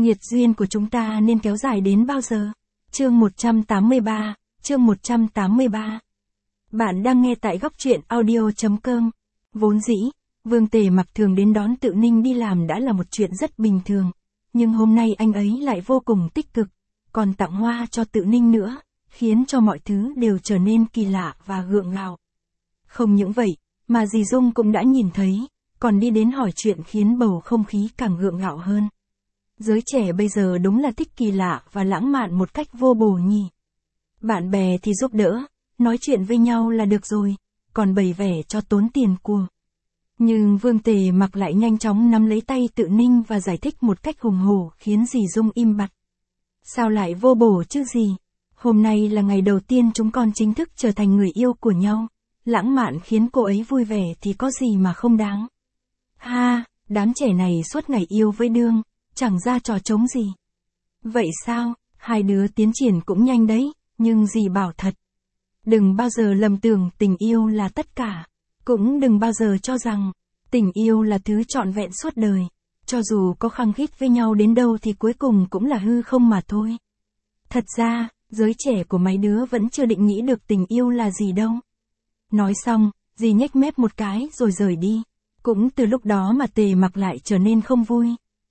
Nghiệt duyên của chúng ta nên kéo dài đến bao giờ? Chương 183. Bạn đang nghe tại góc truyện audio.com. Vốn dĩ, Vương Tề Mặc thường đến đón Tự Ninh đi làm đã là một chuyện rất bình thường. Nhưng hôm nay anh ấy lại vô cùng tích cực, còn tặng hoa cho Tự Ninh nữa, khiến cho mọi thứ đều trở nên kỳ lạ và gượng gạo. Không những vậy, mà dì Dung cũng đã nhìn thấy, còn đi đến hỏi chuyện khiến bầu không khí càng gượng gạo hơn. Giới trẻ bây giờ đúng là thích kỳ lạ và lãng mạn một cách vô bổ nhỉ. Bạn bè thì giúp đỡ, nói chuyện với nhau là được rồi, còn bày vẽ cho tốn tiền của. Nhưng Vương Tề Mặc lại nhanh chóng nắm lấy tay Tự Ninh và giải thích một cách hùng hổ khiến dì Dung im bặt. Sao lại vô bổ chứ gì? Hôm nay là ngày đầu tiên chúng con chính thức trở thành người yêu của nhau. Lãng mạn khiến cô ấy vui vẻ thì có gì mà không đáng. Ha, đám trẻ này suốt ngày yêu với đương, chẳng ra trò trống gì. Vậy sao, hai đứa tiến triển cũng nhanh đấy, nhưng dì bảo thật. Đừng bao giờ lầm tưởng tình yêu là tất cả. Cũng đừng bao giờ cho rằng, tình yêu là thứ trọn vẹn suốt đời. Cho dù có khăng khít với nhau đến đâu thì cuối cùng cũng là hư không mà thôi. Thật ra, giới trẻ của mấy đứa vẫn chưa định nghĩa được tình yêu là gì đâu. Nói xong, dì nhếch mép một cái rồi rời đi. Cũng từ lúc đó mà Tề Mặc lại trở nên không vui.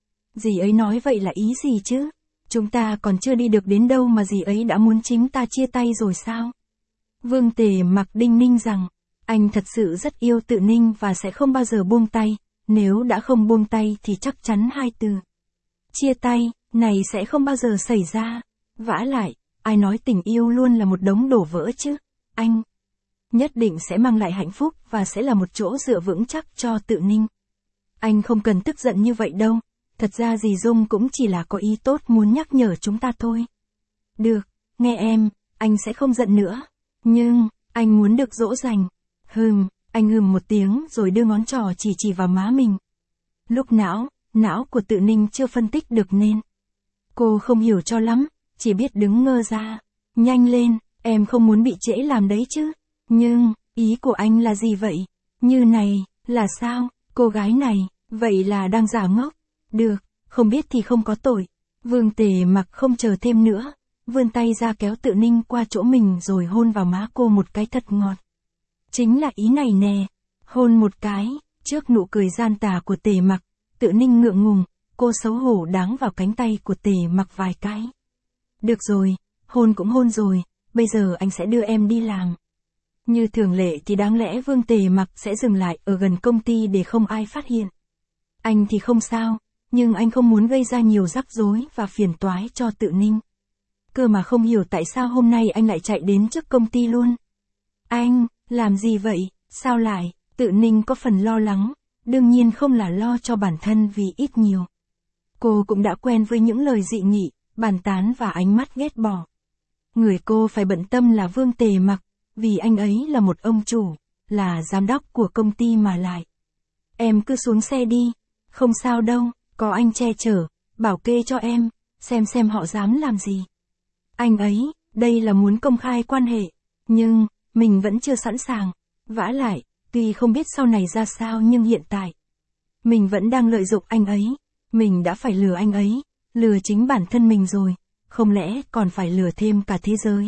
Dì ấy nói vậy là ý gì chứ? Chúng ta còn chưa đi được đến đâu mà dì ấy đã muốn chính ta chia tay rồi sao? Vương Tề Mặc đinh ninh rằng, anh thật sự rất yêu Tự Ninh và sẽ không bao giờ buông tay. Nếu đã không buông tay thì chắc chắn hai từ chia tay này sẽ không bao giờ xảy ra. Vả lại, ai nói tình yêu luôn là một đống đổ vỡ chứ? Anh nhất định sẽ mang lại hạnh phúc và sẽ là một chỗ dựa vững chắc cho Tự Ninh. Anh không cần tức giận như vậy đâu. Thật ra dì Dung cũng chỉ là có ý tốt muốn nhắc nhở chúng ta thôi. Được, nghe em, anh sẽ không giận nữa. Nhưng, anh muốn được dỗ dành. Anh hừm một tiếng rồi đưa ngón trỏ chỉ vào má mình. Lúc não của Tự Ninh chưa phân tích được nên. Cô không hiểu cho lắm, chỉ biết đứng ngơ ra. Nhanh lên, em không muốn bị trễ làm đấy chứ. Nhưng, ý của anh là gì vậy? Như này, là sao? Cô gái này, vậy là đang giả ngốc. Được, không biết thì không có tội. Vương Tề Mặc không chờ thêm nữa, vươn tay ra kéo Tự Ninh qua chỗ mình rồi hôn vào má cô một cái thật ngọt. Chính là ý này nè, hôn một cái, trước nụ cười gian tà của Tề Mặc, Tự Ninh ngượng ngùng, cô xấu hổ đáng vào cánh tay của Tề Mặc vài cái. Được rồi, hôn cũng hôn rồi, bây giờ anh sẽ đưa em đi làm. Như thường lệ thì đáng lẽ Vương Tề Mặc sẽ dừng lại ở gần công ty để không ai phát hiện. Anh thì không sao, nhưng anh không muốn gây ra nhiều rắc rối và phiền toái cho Tự Ninh. Cơ mà không hiểu tại sao hôm nay anh lại chạy đến trước công ty luôn. Anh, làm gì vậy, sao lại? Tự Ninh có phần lo lắng, đương nhiên không là lo cho bản thân vì ít nhiều. Cô cũng đã quen với những lời dị nghị, bàn tán và ánh mắt ghét bỏ. Người cô phải bận tâm là Vương Tề Mặc, vì anh ấy là một ông chủ, là giám đốc của công ty mà lại. Em cứ xuống xe đi, không sao đâu, có anh che chở, bảo kê cho em, xem họ dám làm gì. Anh ấy, đây là muốn công khai quan hệ, nhưng, mình vẫn chưa sẵn sàng. Vả lại, tuy không biết sau này ra sao nhưng hiện tại, mình vẫn đang lợi dụng anh ấy. Mình đã phải lừa anh ấy, lừa chính bản thân mình rồi, không lẽ còn phải lừa thêm cả thế giới.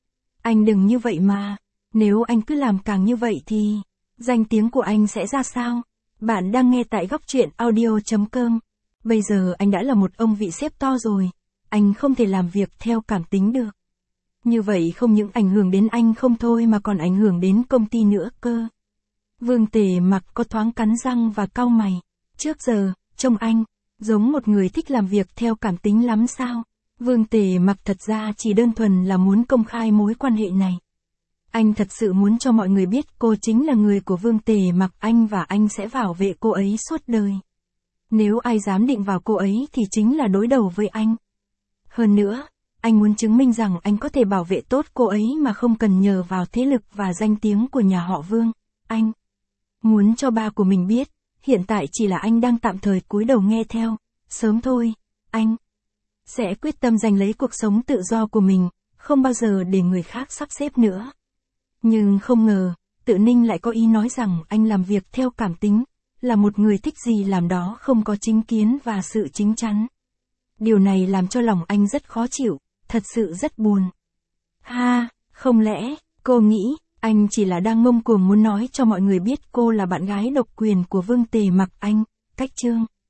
Anh đừng như vậy mà, nếu anh cứ làm càng như vậy thì, danh tiếng của anh sẽ ra sao? Bạn đang nghe tại góc truyện audio.com. Bây giờ anh đã là một ông vị sếp to rồi, anh không thể làm việc theo cảm tính được. Như vậy không những ảnh hưởng đến anh không thôi mà còn ảnh hưởng đến công ty nữa cơ. Vương Tề Mặc có thoáng cắn răng và cau mày. Trước giờ, trông anh, giống một người thích làm việc theo cảm tính lắm sao? Vương Tề Mặc thật ra chỉ đơn thuần là muốn công khai mối quan hệ này. Anh thật sự muốn cho mọi người biết cô chính là người của Vương Tề Mặc anh và anh sẽ bảo vệ cô ấy suốt đời. Nếu ai dám định vào cô ấy thì chính là đối đầu với anh. Hơn nữa, anh muốn chứng minh rằng anh có thể bảo vệ tốt cô ấy mà không cần nhờ vào thế lực và danh tiếng của nhà họ Vương. Anh muốn cho ba của mình biết, hiện tại chỉ là anh đang tạm thời cúi đầu nghe theo. Sớm thôi, anh sẽ quyết tâm giành lấy cuộc sống tự do của mình, không bao giờ để người khác sắp xếp nữa. Nhưng không ngờ, Tự Ninh lại có ý nói rằng anh làm việc theo cảm tính, là một người thích gì làm đó không có chính kiến và sự chín chắn. Điều này làm cho lòng anh rất khó chịu, thật sự rất buồn. Ha, không lẽ, cô nghĩ, anh chỉ là đang ngông cuồng muốn nói cho mọi người biết cô là bạn gái độc quyền của Vương Tề Mặc Anh, Cách Chương.